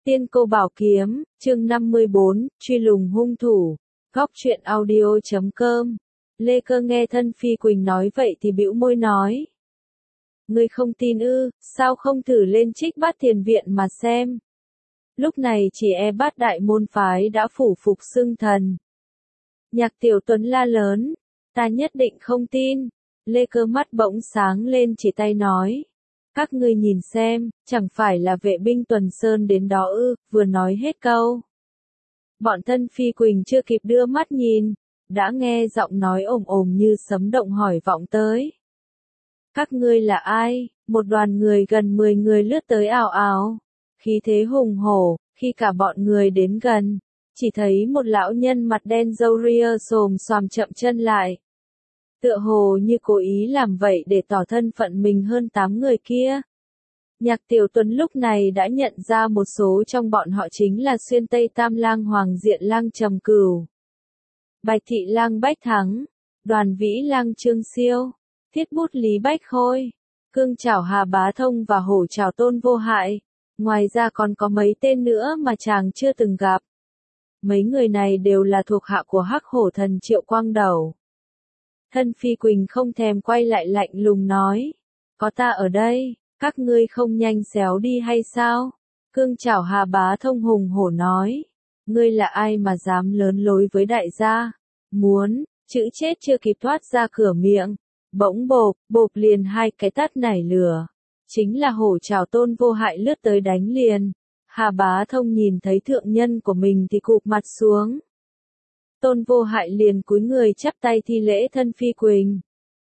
Tiên Cô Bảo Kiếm, chương 54, truy lùng hung thủ. Góc truyện audio.com. Lê Cơ nghe Thân Phi Quỳnh nói vậy thì bĩu môi nói. Ngươi không tin ư, sao không thử lên Trích Bát Thiền Viện mà xem. Lúc này chỉ e Bát Đại môn phái đã phủ phục xưng thần. Nhạc Tiểu Tuấn la lớn, ta nhất định không tin. Lê Cơ mắt bỗng sáng lên chỉ tay nói. Các ngươi nhìn xem, chẳng phải là vệ binh Tuần Sơn đến đó ư, vừa nói hết câu. Bọn Thân Phi Quỳnh chưa kịp đưa mắt nhìn, đã nghe giọng nói ồm ồm như sấm động hỏi vọng tới. Các ngươi là ai? Một đoàn người gần 10 người lướt tới ào ào. Khí thế hùng hổ, khi cả bọn người đến gần, chỉ thấy một lão nhân mặt đen râu ria xồm xoàm chậm chân lại. Tựa hồ như cố ý làm vậy để tỏ thân phận mình hơn 8 người kia. Nhạc Tiểu Tuấn lúc này đã nhận ra một số trong bọn họ chính là Xuyên Tây Tam Lang Hoàng Diện Lang Trầm Cửu, Bạch Thị Lang Bách Thắng, Đoàn Vĩ Lang Trương Siêu, Thiết Bút Lý Bách Khôi, Cương Chảo Hà Bá Thông và Hổ Chảo Tôn Vô Hại. Ngoài ra còn có mấy tên nữa mà chàng chưa từng gặp. Mấy người này đều là thuộc hạ của Hắc Hổ Thần Triệu Quang Đầu. Thân Phi Quỳnh không thèm quay lại lạnh lùng nói. Có ta ở đây, các ngươi không nhanh xéo đi hay sao? Cương Chảo Hà Bá Thông hùng hổ nói. Ngươi là ai mà dám lớn lối với đại gia? Muốn, chữ chết chưa kịp thoát ra cửa miệng. Bỗng bộp liền hai cái tát nảy lửa. Chính là Hổ Chảo Tôn Vô Hại lướt tới đánh liền. Hà Bá Thông nhìn thấy thượng nhân của mình thì cụp mặt xuống. Tôn Vô Hại liền cúi người chắp tay thi lễ Thân Phi Quỳnh.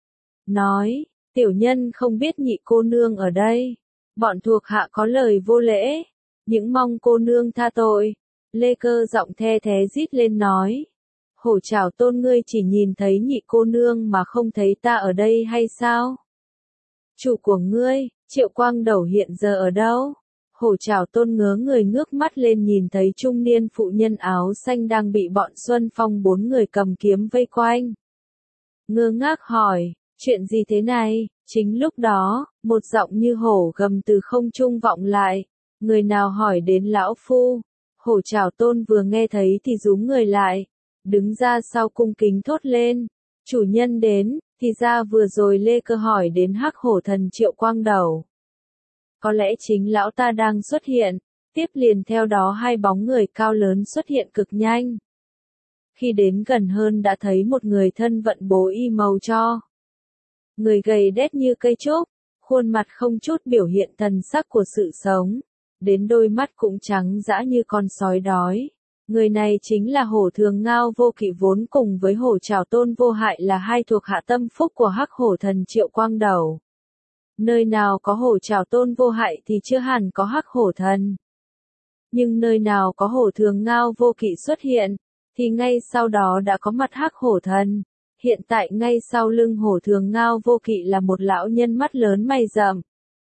Nói, tiểu nhân không biết nhị cô nương ở đây. Bọn thuộc hạ có lời vô lễ. Những mong cô nương tha tội. Lê Cơ giọng the thé rít lên nói. Hổ Chảo Tôn ngươi chỉ nhìn thấy nhị cô nương mà không thấy ta ở đây hay sao? Chủ của ngươi, Triệu Quang Đầu hiện giờ ở đâu? Hổ Chảo Tôn ngớ người ngước mắt lên nhìn thấy trung niên phụ nhân áo xanh đang bị bọn Xuân Phong 4 người cầm kiếm vây quanh. Ngơ ngác hỏi, chuyện gì thế này? Chính lúc đó, một giọng như hổ gầm từ không trung vọng lại. Người nào hỏi đến lão phu? Hổ Chảo Tôn vừa nghe thấy thì rúm người lại. Đứng ra sau cung kính thốt lên. Chủ nhân đến, thì ra vừa rồi Lê Cơ hỏi đến Hắc Hổ Thần Triệu Quang Đầu. Có lẽ chính lão ta đang xuất hiện, tiếp liền theo đó hai bóng người cao lớn xuất hiện cực nhanh. Khi đến gần hơn đã thấy một người thân vận bố y màu cho. Người gầy đét như cây trúc, khuôn mặt không chút biểu hiện thần sắc của sự sống, đến đôi mắt cũng trắng dã như con sói đói. Người này chính là Hổ Thường Ngao Vô Kỵ vốn cùng với Hổ Chảo Tôn Vô Hại là hai thuộc hạ tâm phúc của Hắc Hổ Thần Triệu Quang Đầu. Nơi nào có Hổ Chảo Tôn Vô Hại thì chưa hẳn có Hắc Hổ Thần. Nhưng nơi nào có Hổ Thường Ngao Vô Kỵ xuất hiện, thì ngay sau đó đã có mặt Hắc Hổ Thần. Hiện tại ngay sau lưng Hổ Thường Ngao Vô Kỵ là một lão nhân mắt lớn mày rậm,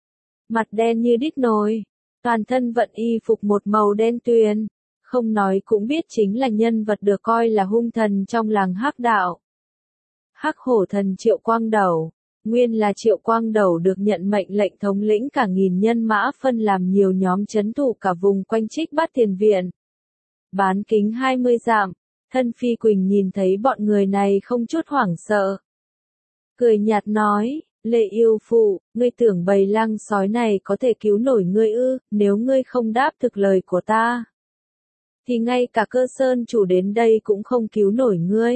mặt đen như đít nồi, toàn thân vận y phục một màu đen tuyền. Không nói cũng biết chính là nhân vật được coi là hung thần trong làng Hắc Đạo. Hắc Hổ Thần Triệu Quang Đầu. Nguyên là Triệu Quang Đầu được nhận mệnh lệnh thống lĩnh cả nghìn nhân mã phân làm nhiều nhóm trấn thủ cả vùng quanh Trích Bát Thiền Viện. Bán kính 20 dặm, Thân Phi Quỳnh nhìn thấy bọn người này không chút hoảng sợ. Cười nhạt nói, Lê yêu phụ, ngươi tưởng bầy lang sói này có thể cứu nổi ngươi ư? Nếu ngươi không đáp thực lời của ta, thì ngay cả Cơ Sơn chủ đến đây cũng không cứu nổi ngươi.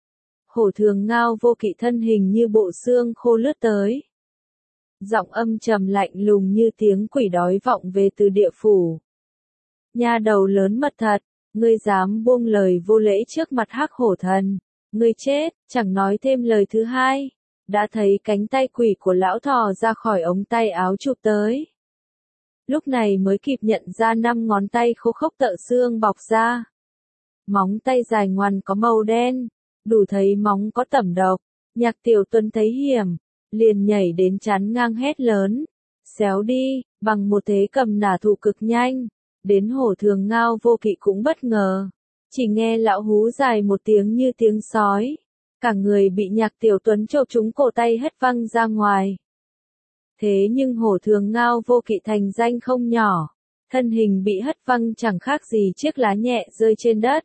Hổ Thường Ngao Vô Kỵ thân hình như bộ xương khô lướt tới. Giọng âm trầm lạnh lùng như tiếng quỷ đói vọng về từ địa phủ. Nha đầu lớn mật thật, ngươi dám buông lời vô lễ trước mặt Hắc Hổ Thần. Ngươi chết, chẳng nói thêm lời thứ hai. Đã thấy cánh tay quỷ của lão thò ra khỏi ống tay áo chụp tới. Lúc này mới kịp nhận ra 5 ngón tay khô khốc tợ xương bọc ra. Móng tay dài ngoằn có màu đen, đủ thấy móng có tẩm độc. Nhạc Tiểu Tuấn thấy hiểm, liền nhảy đến chắn ngang hét lớn. Xéo đi, bằng một thế cầm nả thủ cực nhanh. Đến Hổ Thường Ngao Vô Kỵ cũng bất ngờ. Chỉ nghe lão hú dài một tiếng như tiếng sói. Cả người bị Nhạc Tiểu Tuấn chộp trúng cổ tay hất văng ra ngoài. Thế nhưng Hổ Thường Ngao Vô Kỵ thành danh không nhỏ. thân hình bị hất văng chẳng khác gì chiếc lá nhẹ rơi trên đất.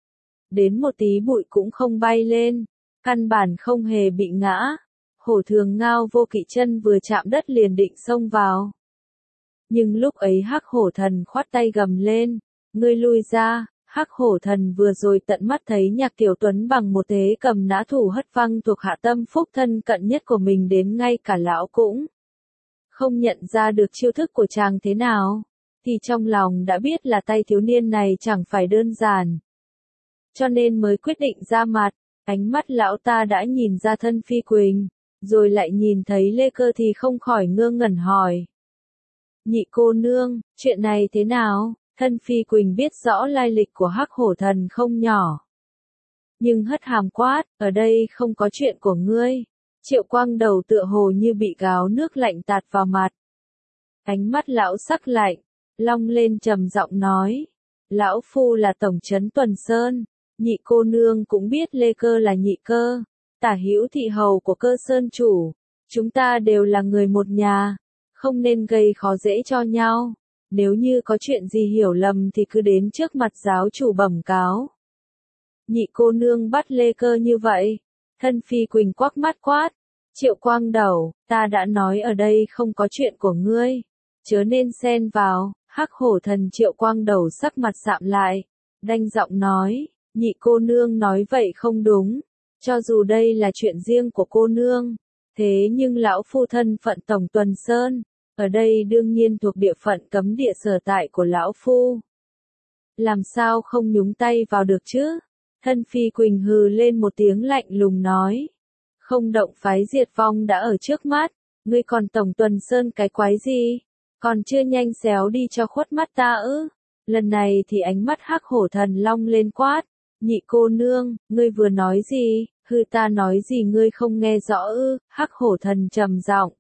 Đến một tí bụi cũng không bay lên, căn bản không hề bị ngã. Hổ Thường Ngao Vô Kỵ chân vừa chạm đất liền định xông vào. Nhưng lúc ấy Hắc Hổ Thần khoát tay gầm lên, ngươi lui ra. Hắc Hổ Thần vừa rồi tận mắt thấy Nhạc Tiểu Tuấn bằng một thế cầm nã thủ hất văng thuộc hạ tâm phúc thân cận nhất của mình đến ngay cả lão cũng không nhận ra được chiêu thức của chàng thế nào, thì trong lòng đã biết là tay thiếu niên này chẳng phải đơn giản. Cho nên mới quyết định ra mặt, ánh mắt lão ta đã nhìn ra thân Phi Quỳnh, rồi lại nhìn thấy Lê Cơ thì không khỏi ngơ ngẩn hỏi. Nhị cô nương, chuyện này thế nào? Thân Phi Quỳnh biết rõ lai lịch của Hắc Hổ Thần không nhỏ. Nhưng hất hàm quát, ở đây không có chuyện của ngươi. Triệu Quang Đầu tựa hồ như bị gáo nước lạnh tạt vào mặt. Ánh mắt lão sắc lạnh, long lên trầm giọng nói. Lão phu là tổng trấn Tuần Sơn, nhị cô nương cũng biết Lê Cơ là nhị cơ, tả hữu thị hầu của Cơ Sơn chủ. Chúng ta đều là người một nhà, không nên gây khó dễ cho nhau. Nếu như có chuyện gì hiểu lầm thì cứ đến trước mặt giáo chủ bẩm cáo. Nhị cô nương bắt Lê Cơ như vậy. Thân Phi Quỳnh quắc mắt quát. Triệu Quang Đầu, ta đã nói ở đây không có chuyện của ngươi. Chớ nên xen vào. Hắc Hổ Thần Triệu Quang Đầu sắc mặt sạm lại. Đanh giọng nói, nhị cô nương nói vậy không đúng. Cho dù đây là chuyện riêng của cô nương. Thế nhưng lão phu thân phận Tổng Tuần Sơn. Ở đây đương nhiên thuộc địa phận cấm địa sở tại của lão phu. Làm sao không nhúng tay vào được chứ? Thân Phi Quỳnh hừ lên một tiếng lạnh lùng nói. Không động phái diệt vong đã ở trước mắt, ngươi còn Tổng Tuần Sơn cái quái gì? Còn chưa nhanh xéo đi cho khuất mắt ta ư? Lần này thì ánh mắt Hắc Hổ Thần long lên quát. Nhị cô nương, ngươi vừa nói gì? Hư ta nói gì ngươi không nghe rõ ư? Hắc Hổ Thần trầm giọng.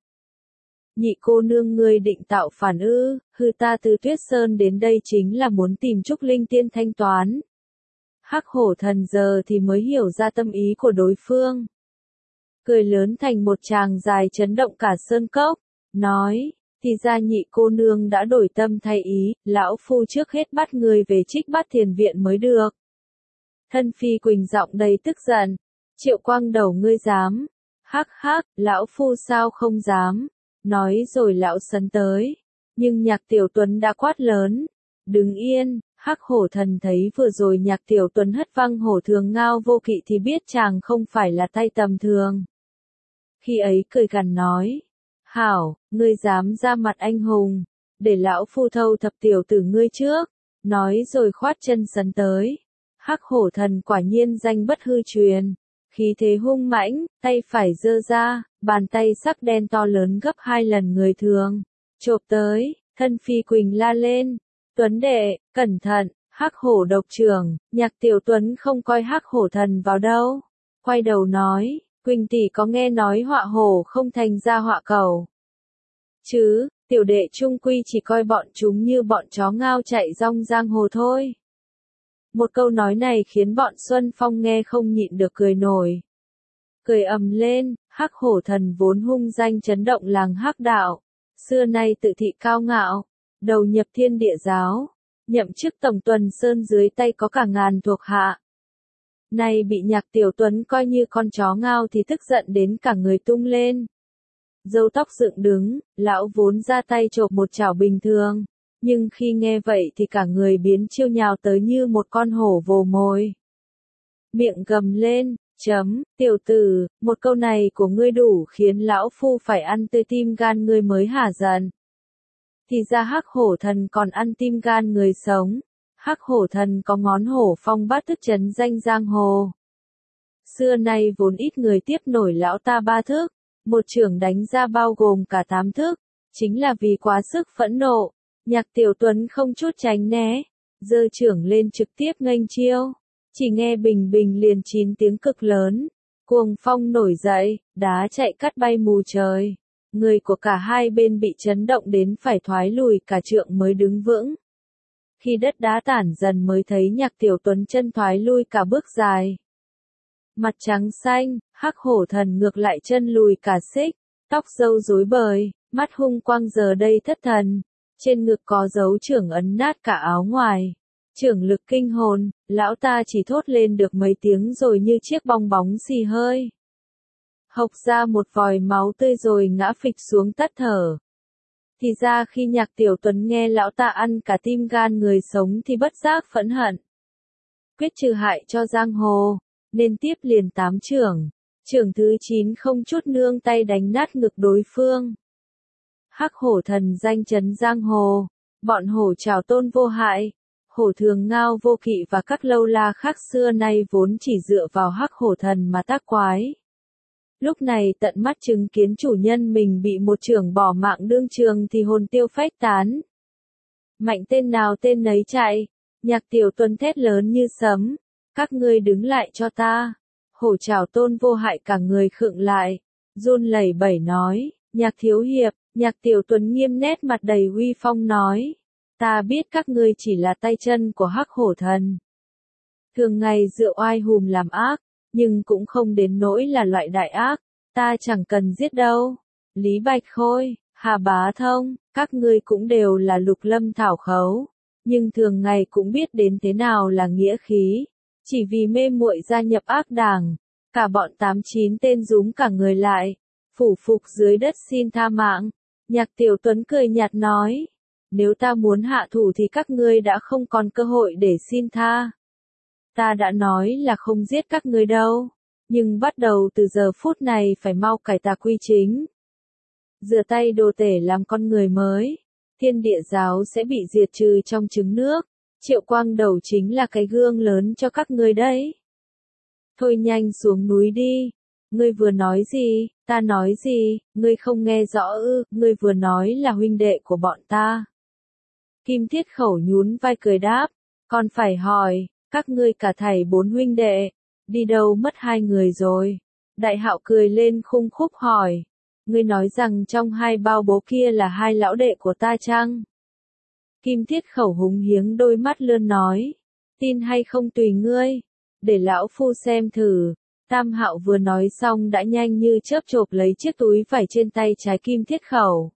Nhị cô nương ngươi định tạo phản ư? Hư ta từ Tuyết Sơn đến đây chính là muốn tìm Trúc Linh Tiên thanh toán. Hắc Hổ Thần giờ thì mới hiểu ra tâm ý của đối phương. Cười lớn thành một tràng dài chấn động cả sơn cốc, nói, thì ra nhị cô nương đã đổi tâm thay ý, lão phu trước hết bắt người về Trích Bát Thiền Viện mới được. Thân Phi Quỳnh giọng đầy tức giận, Triệu Quang Đầu ngươi dám, hắc hắc, lão phu sao không dám, nói rồi lão sấn tới, nhưng Nhạc Tiểu Tuấn đã quát lớn, đứng yên. Hắc Hổ Thần thấy vừa rồi Nhạc Tiểu Tuấn hất văng Hổ Thường Ngao Vô Kỵ thì biết chàng không phải là tay tầm thường. Khi ấy cười gằn nói, hảo, ngươi dám ra mặt anh hùng, để lão phu thâu thập tiểu tử ngươi trước, nói rồi khoát chân sấn tới. Hắc Hổ Thần quả nhiên danh bất hư truyền, khí thế hung mãnh, tay phải giơ ra, bàn tay sắc đen to lớn gấp 2 lần người thường, chộp tới, thân Phi Quỳnh la lên. Tuấn đệ, cẩn thận, Hắc Hổ độc trưởng, Nhạc Tiểu Tuấn không coi Hắc Hổ Thần vào đâu. Quay đầu nói, Quỳnh tỷ có nghe nói họa hổ không thành ra họa cầu. Chứ, tiểu đệ trung quy chỉ coi bọn chúng như bọn chó ngao chạy rong giang hồ thôi. Một câu nói này khiến bọn Xuân Phong nghe không nhịn được cười nổi. Cười ầm lên, Hắc Hổ Thần vốn hung danh chấn động làng Hắc đạo, xưa nay tự thị cao ngạo. Đầu nhập Thiên Địa giáo, nhậm chức Tổng Tuần Sơn dưới tay có cả ngàn thuộc hạ. Nay bị Nhạc Tiểu Tuấn coi như con chó ngao thì tức giận đến cả người tung lên. Râu tóc dựng đứng, lão vốn ra tay chộp một chảo bình thường, nhưng khi nghe vậy thì cả người biến chiêu nhào tới như một con hổ vồ mồi. Miệng gầm lên, tiểu tử, một câu này của ngươi đủ khiến lão phu phải ăn tươi tim gan ngươi mới hả giận. Thì ra Hắc Hổ Thần còn ăn tim gan người sống. Hắc Hổ Thần có ngón hổ phong bát thức chấn danh giang hồ. Xưa nay vốn ít người tiếp nổi lão ta 3 thức, một chưởng đánh ra bao gồm cả 8 thức, chính là vì quá sức phẫn nộ. Nhạc Tiểu Tuấn không chút tránh né, giơ chưởng lên trực tiếp nghênh chiêu. Chỉ nghe bình bình liền 9 tiếng cực lớn, cuồng phong nổi dậy, đá chạy cắt bay mù trời. Người của cả hai bên bị chấn động đến phải thoái lùi cả trượng mới đứng vững. Khi đất đá tản dần mới thấy Nhạc Tiểu Tuấn chân thoái lui cả bước dài. Mặt trắng xanh, Hắc Hổ Thần ngược lại chân lùi cả xích, tóc râu rối bời, mắt hung quang giờ đây thất thần. Trên ngực có dấu trưởng ấn nát cả áo ngoài. Trưởng lực kinh hồn, lão ta chỉ thốt lên được mấy tiếng rồi như chiếc bong bóng xì hơi. Hộc ra một vòi máu tươi rồi ngã phịch xuống tắt thở. Thì ra khi Nhạc Tiểu Tuấn nghe lão ta ăn cả tim gan người sống thì bất giác phẫn hận. Quyết trừ hại cho giang hồ, nên tiếp liền 8 chưởng. Chưởng thứ 9 không chút nương tay đánh nát ngực đối phương. Hắc hổ thần danh chấn giang hồ, bọn hổ trảo tôn vô hại, hổ thường ngao vô kỵ và các lâu la khác xưa nay vốn chỉ dựa vào hắc hổ thần mà tác quái. Lúc này tận mắt chứng kiến chủ nhân mình bị một chưởng bỏ mạng đương trường thì hồn tiêu phách tán. Mạnh tên nào tên nấy chạy, Nhạc Tiểu Tuấn thét lớn như sấm, các ngươi đứng lại cho ta. Hổ trảo tôn vô hại cả người khựng lại, run lẩy bẩy nói, Nhạc thiếu hiệp. Nhạc Tiểu Tuấn nghiêm nét mặt đầy uy phong nói, ta biết các ngươi chỉ là tay chân của hắc hổ thần. Thường ngày dựa oai hùm làm ác, nhưng cũng không đến nỗi là loại đại ác, ta chẳng cần giết đâu. Lý Bạch Khôi, Hà Bá Thông, các ngươi cũng đều là lục lâm thảo khấu, nhưng thường ngày cũng biết đến thế nào là nghĩa khí, chỉ vì mê muội gia nhập ác đảng, cả bọn 8-9 tên rúm cả người lại, phủ phục dưới đất xin tha mạng. Nhạc Tiểu Tuấn cười nhạt nói, nếu ta muốn hạ thủ thì các ngươi đã không còn cơ hội để xin tha. Ta đã nói là không giết các ngươi đâu, nhưng bắt đầu từ giờ phút này phải mau cải tà quy chính. Rửa tay đồ tể làm con người mới, Thiên Địa giáo sẽ bị diệt trừ trong trứng nước, Triệu Quang Đầu chính là cái gương lớn cho các ngươi đấy. Thôi nhanh xuống núi đi. Ngươi vừa nói gì, ta nói gì, ngươi không nghe rõ ư, ngươi vừa nói là huynh đệ của bọn ta. Kim Thiết Khẩu nhún vai cười đáp, còn phải hỏi, các ngươi cả thảy 4 huynh đệ, đi đâu mất 2 người rồi. Đại Hạo cười lên khung khúc hỏi, ngươi nói rằng trong 2 bao bố kia là 2 lão đệ của ta chăng? Kim Thiết Khẩu húng hiếng đôi mắt lươn nói, tin hay không tùy ngươi, để lão phu xem thử. Tam Hạo vừa nói xong đã nhanh như chớp chộp lấy chiếc túi vải trên tay trái Kim Thiết Khẩu.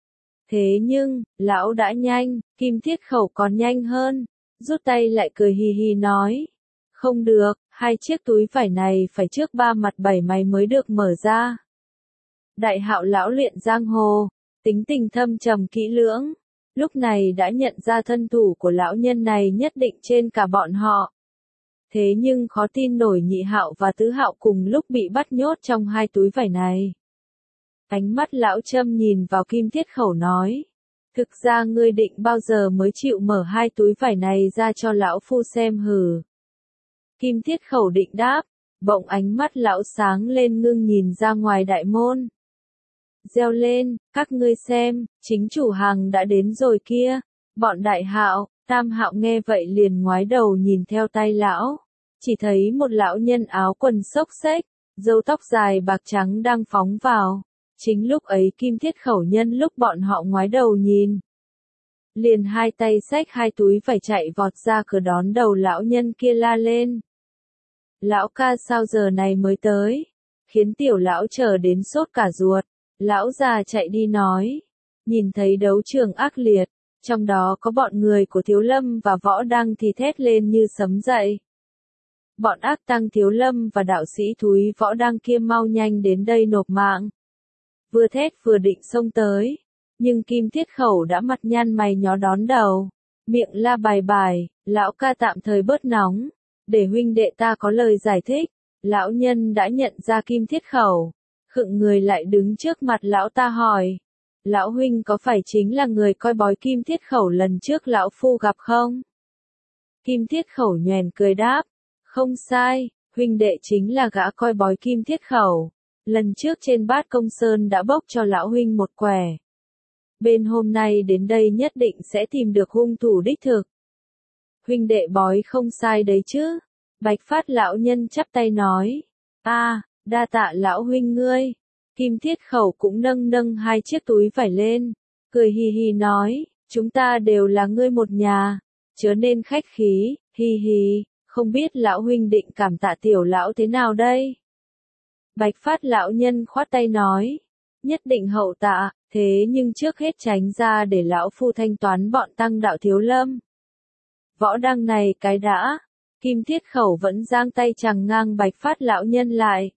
Thế nhưng, lão đã nhanh, Kim Thiết Khẩu còn nhanh hơn, rút tay lại cười hì hì nói. Không được, 2 chiếc túi vải này phải trước 3 mặt 7 mày mới được mở ra. Đại Hạo lão luyện giang hồ, tính tình thâm trầm kỹ lưỡng, lúc này đã nhận ra thân thủ của lão nhân này nhất định trên cả bọn họ. Thế nhưng khó tin nổi Nhị Hạo và Tứ Hạo cùng lúc bị bắt nhốt trong 2 túi vải này. Ánh mắt lão châm nhìn vào Kim Thiết Khẩu nói, thực ra ngươi định bao giờ mới chịu mở 2 túi vải này ra cho lão phu xem hử. Kim Thiết Khẩu định đáp, bỗng ánh mắt lão sáng lên ngưng nhìn ra ngoài đại môn. Reo lên, các ngươi xem, chính chủ hàng đã đến rồi kia. Bọn Đại Hạo, Tam Hạo nghe vậy liền ngoái đầu nhìn theo tay lão, chỉ thấy một lão nhân áo quần xốc xếch, râu tóc dài bạc trắng đang phóng vào. Chính lúc ấy Kim Thiết Khẩu nhân lúc bọn họ ngoái đầu nhìn, liền 2 tay xách 2 túi phải chạy vọt ra cửa đón đầu lão nhân kia la lên. Lão ca sao giờ này mới tới, khiến tiểu lão chờ đến sốt cả ruột. Lão già chạy đi nói, nhìn thấy đấu trường ác liệt, trong đó có bọn người của Thiếu Lâm và Võ Đăng thì thét lên như sấm dậy. Bọn ác tăng Thiếu Lâm và đạo sĩ thúi Võ Đăng kia mau nhanh đến đây nộp mạng. Vừa thét vừa định xông tới, nhưng Kim Thiết Khẩu đã mặt nhăn mày nhó đón đầu, miệng la bài bài, lão ca tạm thời bớt nóng, để huynh đệ ta có lời giải thích. Lão nhân đã nhận ra Kim Thiết Khẩu, khựng người lại đứng trước mặt lão ta hỏi, lão huynh có phải chính là người coi bói Kim Thiết Khẩu lần trước lão phu gặp không? Kim Thiết Khẩu nhoẻn cười đáp, không sai, huynh đệ chính là gã coi bói Kim Thiết Khẩu, lần trước trên Bát Công Sơn đã bốc cho lão huynh một quẻ. Bên hôm nay đến đây nhất định sẽ tìm được hung thủ đích thực. Huynh đệ bói không sai đấy chứ? Bạch Phát lão nhân chắp tay nói, đa tạ lão huynh ngươi. Kim Thiết Khẩu cũng nâng 2 chiếc túi vải lên, cười hì hì nói, chúng ta đều là ngươi một nhà, chớ nên khách khí, hì hì, không biết lão huynh định cảm tạ tiểu lão thế nào đây? Bạch Phát lão nhân khoát tay nói, nhất định hậu tạ, thế nhưng trước hết tránh ra để lão phu thanh toán bọn tăng đạo thiếu lâm. Võ Đăng này cái đã, Kim Thiết Khẩu vẫn giang tay chằng ngang Bạch Phát lão nhân lại.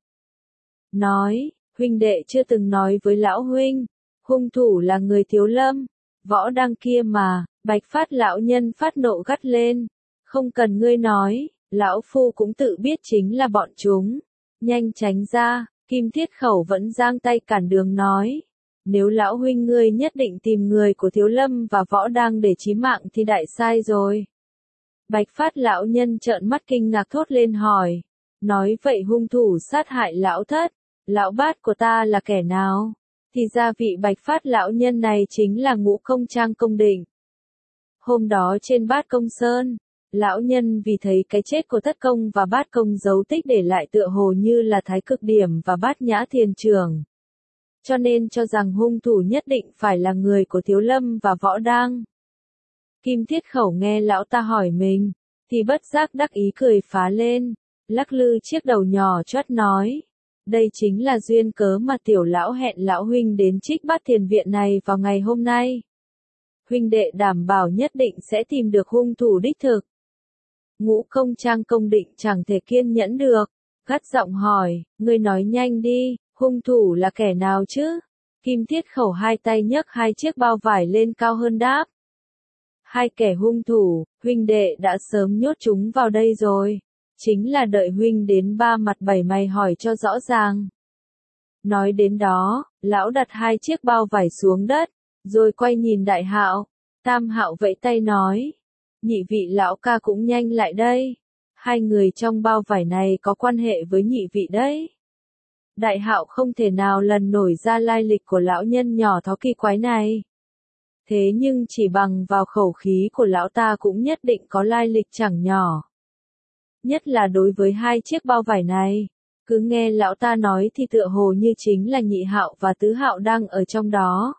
Nói, huynh đệ chưa từng nói với lão huynh, hung thủ là người thiếu lâm, Võ Đăng kia mà, Bạch Phát lão nhân phát nộ gắt lên. Không cần ngươi nói, lão phu cũng tự biết chính là bọn chúng. Nhanh tránh ra, Kim Thiết Khẩu vẫn giang tay cản đường nói. Nếu lão huynh ngươi nhất định tìm người của thiếu lâm và Võ Đăng để chí mạng thì đại sai rồi. Bạch Phát lão nhân trợn mắt kinh ngạc thốt lên hỏi. Nói vậy hung thủ sát hại lão thất, lão bát của ta là kẻ nào? Thì ra vị Bạch Phát lão nhân này chính là Ngũ Công Trang Công Định. Hôm đó trên Bát Công Sơn, lão nhân vì thấy cái chết của Thất Công và Bát Công dấu tích để lại tựa hồ như là Thái Cực Điểm và Bát Nhã Thiền Trưởng. Cho nên cho rằng hung thủ nhất định phải là người của Thiếu Lâm và Võ Đăng. Kim Thiết Khẩu nghe lão ta hỏi mình, thì bất giác đắc ý cười phá lên, lắc lư chiếc đầu nhỏ chót nói. Đây chính là duyên cớ mà tiểu lão hẹn lão huynh đến Trích Bát Thiền Viện này vào ngày hôm nay. Huynh đệ đảm bảo nhất định sẽ tìm được hung thủ đích thực. Ngũ Công Trang Công Định chẳng thể kiên nhẫn được, gắt giọng hỏi, ngươi nói nhanh đi, hung thủ là kẻ nào chứ? Kim Thiết Khẩu hai tay nhấc hai chiếc bao vải lên cao hơn đáp. Hai kẻ hung thủ, huynh đệ đã sớm nhốt chúng vào đây rồi. Chính là đợi huynh đến ba mặt bảy mày hỏi cho rõ ràng. Nói đến đó, lão đặt hai chiếc bao vải xuống đất, rồi quay nhìn Đại Hạo. Tam Hạo vẫy tay nói. Nhị vị lão ca cũng nhanh lại đây. Hai người trong bao vải này có quan hệ với nhị vị đấy. Đại Hạo không thể nào lần nổi ra lai lịch của lão nhân nhỏ thó kỳ quái này. Thế nhưng chỉ bằng vào khẩu khí của lão ta cũng nhất định có lai lịch chẳng nhỏ. Nhất là đối với hai chiếc bao vải này, cứ nghe lão ta nói thì tựa hồ như chính là Nhị Hạo và Tứ Hạo đang ở trong đó.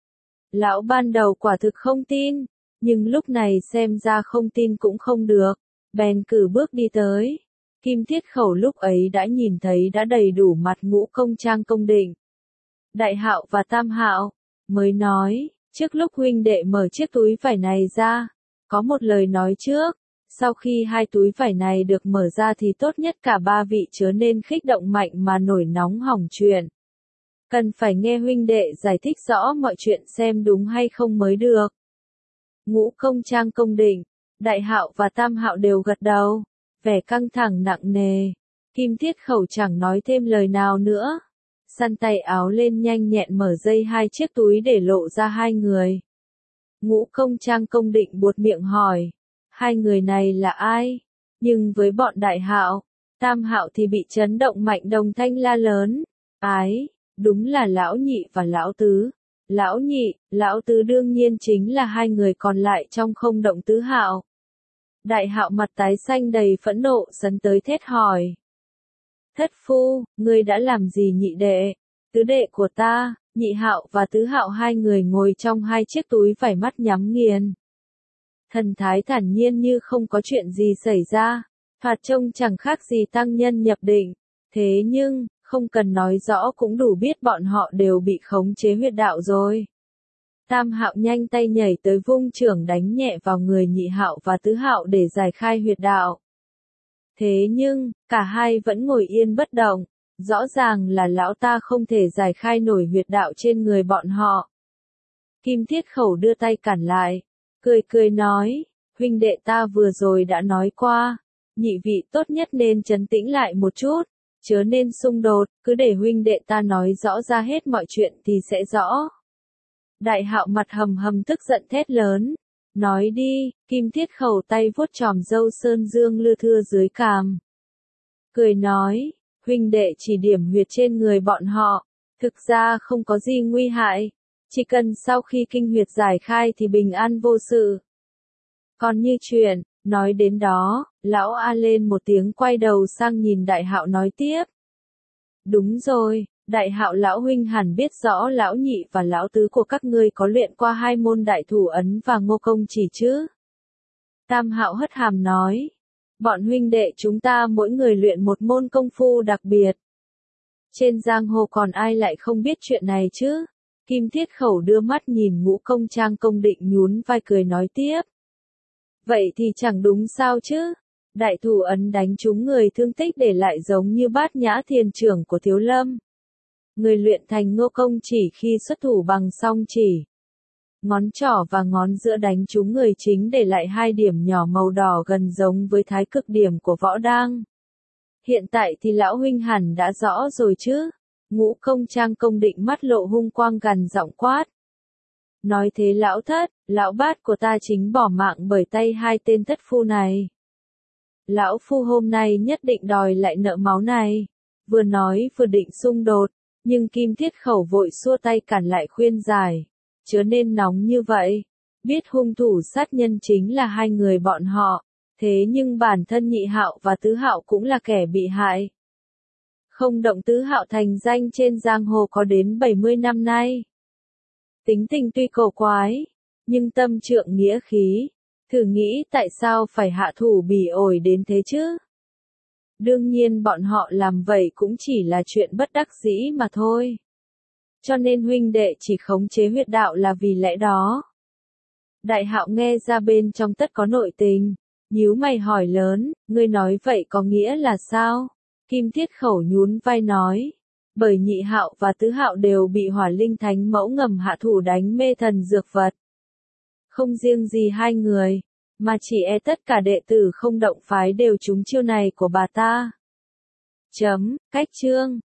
Lão ban đầu quả thực không tin, nhưng lúc này xem ra không tin cũng không được, bèn cử bước đi tới. Kim Thiết Khẩu lúc ấy đã nhìn thấy đã đầy đủ mặt Ngũ Công Trang Công Định, Đại Hạo và Tam Hạo, mới nói, trước lúc huynh đệ mở chiếc túi vải này ra, có một lời nói trước. Sau khi hai túi vải này được mở ra thì tốt nhất cả ba vị chớ nên khích động mạnh mà nổi nóng hỏng chuyện. Cần phải nghe huynh đệ giải thích rõ mọi chuyện xem đúng hay không mới được. Ngũ Công Trang Công Định, Đại Hạo và Tam Hạo đều gật đầu, vẻ căng thẳng nặng nề. Kim Thiết Khẩu chẳng nói thêm lời nào nữa. Săn tay áo lên nhanh nhẹn mở dây hai chiếc túi để lộ ra hai người. Ngũ Công Trang Công Định buột miệng hỏi. Hai người này là ai? Nhưng với bọn Đại Hạo, Tam Hạo thì bị chấn động mạnh đồng thanh la lớn. Ái, đúng là lão nhị và lão tứ. Lão nhị, lão tứ đương nhiên chính là hai người còn lại trong không động Tứ Hạo. Đại Hạo mặt tái xanh đầy phẫn nộ sấn tới thét hỏi. Thất phu, ngươi đã làm gì nhị đệ? Tứ đệ của ta, Nhị Hạo và Tứ Hạo hai người ngồi trong hai chiếc túi vải mắt nhắm nghiền. Thần thái thản nhiên như không có chuyện gì xảy ra, thoạt trông chẳng khác gì tăng nhân nhập định. Thế nhưng, không cần nói rõ cũng đủ biết bọn họ đều bị khống chế huyệt đạo rồi. Tam Hạo nhanh tay nhảy tới vung chưởng đánh nhẹ vào người Nhị Hạo và Tứ Hạo để giải khai huyệt đạo. Thế nhưng, cả hai vẫn ngồi yên bất động, rõ ràng là lão ta không thể giải khai nổi huyệt đạo trên người bọn họ. Kim Thiết Khẩu đưa tay cản lại, cười cười nói, huynh đệ ta vừa rồi đã nói qua, nhị vị tốt nhất nên trấn tĩnh lại một chút, chớ nên xung đột, cứ để huynh đệ ta nói rõ ra hết mọi chuyện thì sẽ rõ. Đại Hạo mặt hầm hầm tức giận thét lớn, nói đi. Kim Thiết Khẩu tay vuốt chòm râu sơn dương lưa thưa dưới cằm. Cười nói, huynh đệ chỉ điểm huyệt trên người bọn họ, thực ra không có gì nguy hại, chỉ cần sau khi kinh huyệt giải khai thì bình an vô sự. Còn như chuyện, nói đến đó, lão a lên một tiếng quay đầu sang nhìn Đại Hạo nói tiếp. Đúng rồi, Đại Hạo lão huynh hẳn biết rõ lão nhị và lão tứ của các ngươi có luyện qua hai môn đại thủ ấn và ngô công chỉ chứ? Tam Hạo hất hàm nói, bọn huynh đệ chúng ta mỗi người luyện một môn công phu đặc biệt. Trên giang hồ còn ai lại không biết chuyện này chứ? Kim Thiết Khẩu đưa mắt nhìn Ngũ Công Trang Công Định nhún vai cười nói tiếp. Vậy thì chẳng đúng sao chứ? Đại thủ ấn đánh trúng người thương tích để lại giống như Bát Nhã Thiền trưởng của Thiếu Lâm. Người luyện thành Ngô Công chỉ khi xuất thủ bằng song chỉ. Ngón trỏ và ngón giữa đánh trúng người chính để lại hai điểm nhỏ màu đỏ gần giống với thái cực điểm của võ đang. Hiện tại thì lão huynh hẳn đã rõ rồi chứ? Ngũ Công Trang Công Định mắt lộ hung quang gằn giọng quát. Nói thế lão thất, lão bát của ta chính bỏ mạng bởi tay hai tên thất phu này. Lão phu hôm nay nhất định đòi lại nợ máu này. Vừa nói vừa định xung đột, nhưng Kim Thiết Khẩu vội xua tay cản lại khuyên giải. Chớ nên nóng như vậy. Biết hung thủ sát nhân chính là hai người bọn họ, thế nhưng bản thân Nhị Hạo và Tứ Hạo cũng là kẻ bị hại. Không động Tứ Hạo thành danh trên giang hồ có đến 70 năm nay. Tính tình tuy cổ quái, nhưng tâm trượng nghĩa khí. Thử nghĩ tại sao phải hạ thủ bỉ ổi đến thế chứ? Đương nhiên bọn họ làm vậy cũng chỉ là chuyện bất đắc dĩ mà thôi. Cho nên huynh đệ chỉ khống chế huyết đạo là vì lẽ đó. Đại Hạo nghe ra bên trong tất có nội tình, nhíu mày hỏi lớn, ngươi nói vậy có nghĩa là sao? Kim Thiết Khẩu nhún vai nói, bởi Nhị Hạo và Tứ Hạo đều bị Hỏa Linh Thánh Mẫu ngầm hạ thủ đánh mê thần dược vật. Không riêng gì hai người, mà chỉ e tất cả đệ tử không động phái đều trúng chiêu này của bà ta. Cách chương